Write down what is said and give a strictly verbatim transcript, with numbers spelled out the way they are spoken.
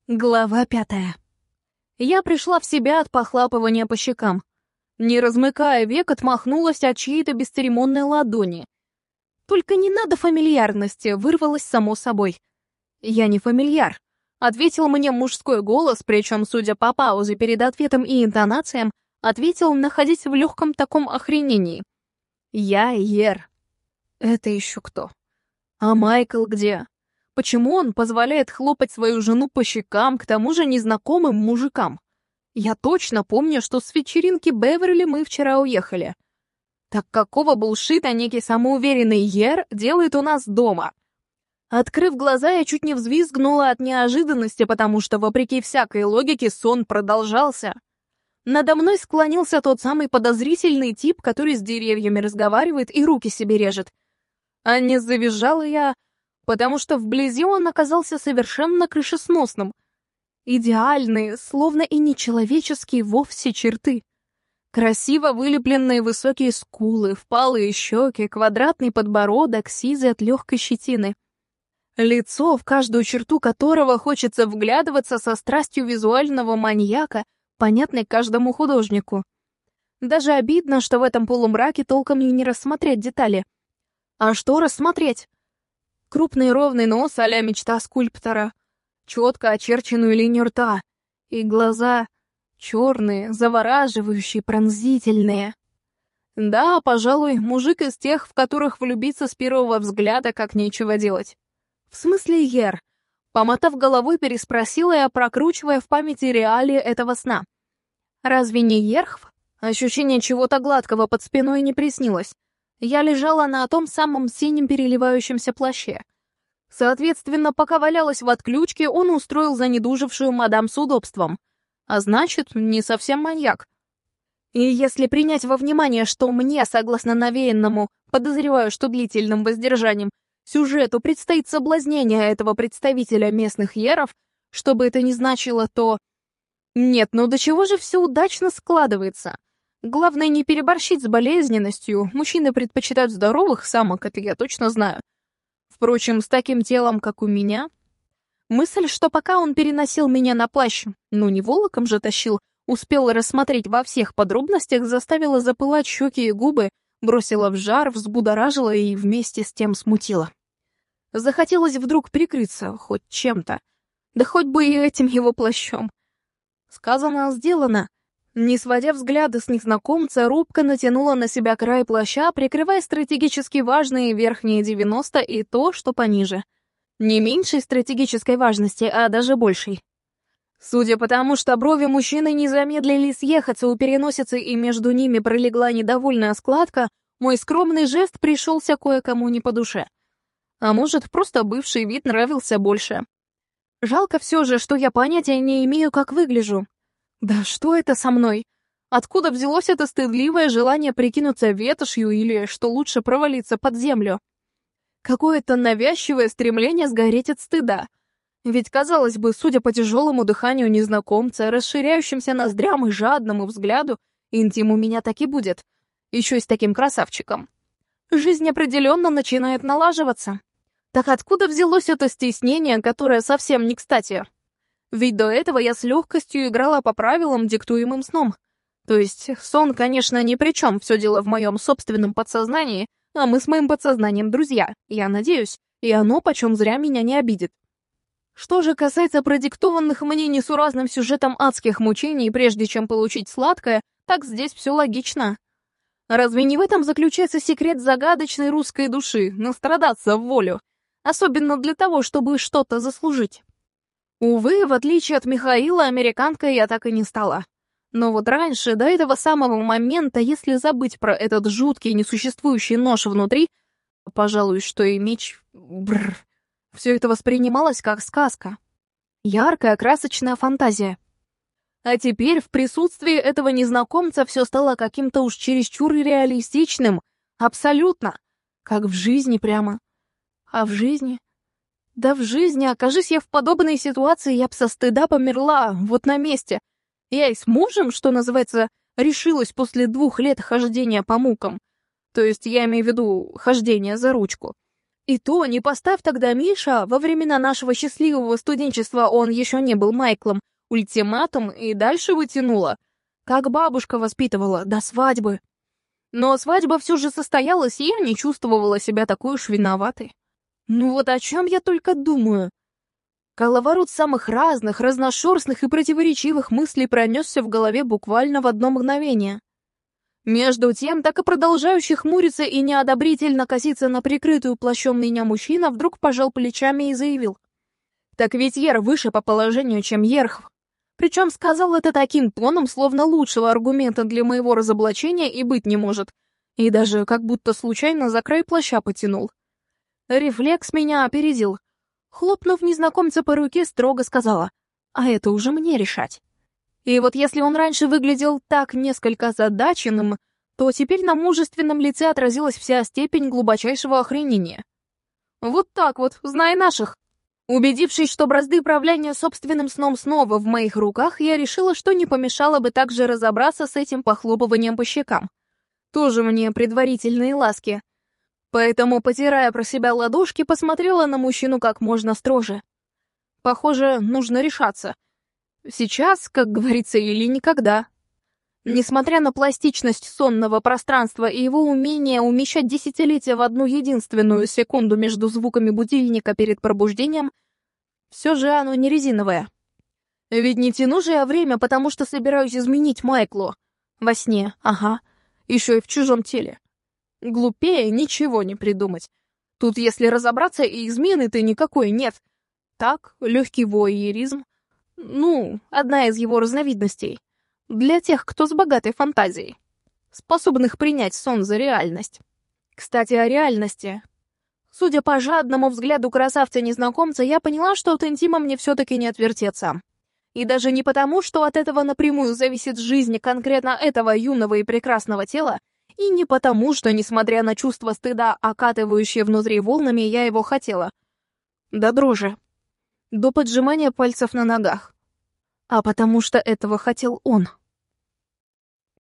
Глава пятая. Я пришла в себя от похлапывания по щекам. Не размыкая век, отмахнулась от чьей-то бесцеремонной ладони. «Только не надо фамильярности», — вырвалось само собой. «Я не фамильяр», — ответил мне мужской голос, причем, судя по паузе перед ответом и интонациям, ответил, находясь в легком таком охренении. «Я Ер». «Это еще кто? А Майкл где? Почему он позволяет хлопать свою жену по щекам, к тому же незнакомым мужикам? Я точно помню, что с вечеринки Беверли мы вчера уехали. Так какого булшита некий самоуверенный Ер делает у нас дома?» Открыв глаза, я чуть не взвизгнула от неожиданности, потому что, вопреки всякой логике, сон продолжался. Надо мной склонился тот самый подозрительный тип, который с деревьями разговаривает и руки себе режет. А не завизжала я, потому что вблизи он оказался совершенно крышесносным. Идеальные, словно и нечеловеческие вовсе черты. Красиво вылепленные высокие скулы, впалые щеки, квадратный подбородок, сизый от легкой щетины. Лицо, в каждую черту которого хочется вглядываться со страстью визуального маньяка, понятной каждому художнику. Даже обидно, что в этом полумраке толком и не рассмотреть детали. А что рассмотреть? Крупный ровный нос а-ля мечта скульптора, четко очерченную линию рта, и глаза черные, завораживающие, пронзительные. Да, пожалуй, мужик из тех, в которых влюбиться с первого взгляда как нечего делать. В смысле Ер? Помотав головой, переспросила я, прокручивая в памяти реалии этого сна. Разве не Ерхв? Ощущение чего-то гладкого под спиной не приснилось. Я лежала на том самом синем переливающемся плаще. Соответственно, пока валялась в отключке, он устроил занедужившую мадам с удобством. А значит, не совсем маньяк. И если принять во внимание, что мне, согласно навеянному, подозреваю, что длительным воздержанием, сюжету предстоит соблазнение этого представителя местных еров, что бы это ни значило, то... Нет, ну до чего же все удачно складывается? Главное не переборщить с болезненностью, мужчины предпочитают здоровых самок, это я точно знаю. Впрочем, с таким телом, как у меня... Мысль, что пока он переносил меня на плащ, ну не волоком же тащил, успел рассмотреть во всех подробностях, заставила запылать щеки и губы, бросила в жар, взбудоражила и вместе с тем смутила. Захотелось вдруг прикрыться хоть чем-то, да хоть бы и этим его плащом. Сказано, сделано. Не сводя взгляда с незнакомца, робко натянула на себя край плаща, прикрывая стратегически важные верхние девяносто и то, что пониже. Не меньшей стратегической важности, а даже большей. Судя по тому, что брови мужчины не замедлили съехаться у переносицы и между ними пролегла недовольная складка, мой скромный жест пришелся кое-кому не по душе. А может, просто бывший вид нравился больше. Жалко все же, что я понятия не имею, как выгляжу. Да что это со мной? Откуда взялось это стыдливое желание прикинуться ветошью или, что лучше, провалиться под землю? Какое-то навязчивое стремление сгореть от стыда. Ведь, казалось бы, судя по тяжелому дыханию незнакомца, расширяющимся ноздрям и жадному взгляду, интим у меня так и будет. Еще и с таким красавчиком. Жизнь определенно начинает налаживаться. Так откуда взялось это стеснение, которое совсем не кстати? Ведь до этого я с легкостью играла по правилам, диктуемым сном. То есть сон, конечно, ни при чем, все дело в моем собственном подсознании, а мы с моим подсознанием друзья, я надеюсь, и оно почем зря меня не обидит. Что же касается продиктованных мне несуразным сюжетом адских мучений, прежде чем получить сладкое, так здесь все логично. Разве не в этом заключается секрет загадочной русской души, настрадаться в волю, особенно для того, чтобы что-то заслужить? Увы, в отличие от Михаила, американкой я так и не стала. Но вот раньше, до этого самого момента, если забыть про этот жуткий несуществующий нож внутри, пожалуй, что и меч... Бррр, все это воспринималось как сказка. Яркая, красочная фантазия. А теперь в присутствии этого незнакомца все стало каким-то уж чересчур реалистичным. Абсолютно. Как в жизни прямо. А в жизни... Да в жизни, окажись я в подобной ситуации, я б со стыда померла, вот на месте. Я и с мужем, что называется, решилась после двух лет хождения по мукам. То есть я имею в виду хождение за ручку. И то, не поставь тогда Миша, во времена нашего счастливого студенчества он еще не был Майклом, ультиматум и дальше вытянула. Как бабушка воспитывала, до свадьбы. Но свадьба все же состоялась, и я не чувствовала себя такой уж виноватой. Ну вот о чем я только думаю. Коловорот самых разных, разношерстных и противоречивых мыслей пронесся в голове буквально в одно мгновение. Между тем, так и продолжающий хмуриться и неодобрительно коситься на прикрытую плащом меня мужчина вдруг пожал плечами и заявил. «Так ведь Ер выше по положению, чем Ерх». Причем сказал это таким тоном, словно лучшего аргумента для моего разоблачения и быть не может. И даже как будто случайно за край плаща потянул. Рефлекс меня опередил. Хлопнув незнакомца по руке, строго сказала, «А это уже мне решать». И вот если он раньше выглядел так несколько озадаченным, то теперь на мужественном лице отразилась вся степень глубочайшего охренения. Вот так вот, знай наших. Убедившись, что бразды правления собственным сном снова в моих руках, я решила, что не помешало бы также разобраться с этим похлопыванием по щекам. Тоже мне предварительные ласки. Поэтому, потирая про себя ладошки, посмотрела на мужчину как можно строже. Похоже, нужно решаться. Сейчас, как говорится, или никогда. Несмотря на пластичность сонного пространства и его умение умещать десятилетия в одну единственную секунду между звуками будильника перед пробуждением, все же оно не резиновое. Ведь не тяну же я время, потому что собираюсь изменить Майклу. Во сне, ага, еще и в чужом теле. Глупее ничего не придумать. Тут, если разобраться, и измены-то никакой нет. Так, легкий воеризм. Ну, одна из его разновидностей. Для тех, кто с богатой фантазией, способных принять сон за реальность. Кстати, о реальности. Судя по жадному взгляду красавца-незнакомца, я поняла, что от интима мне все-таки не отвертеться. И даже не потому, что от этого напрямую зависит жизнь конкретно этого юного и прекрасного тела, и не потому, что, несмотря на чувство стыда, окатывающее внутри волнами, я его хотела. До дрожи. До поджимания пальцев на ногах. А потому что этого хотел он.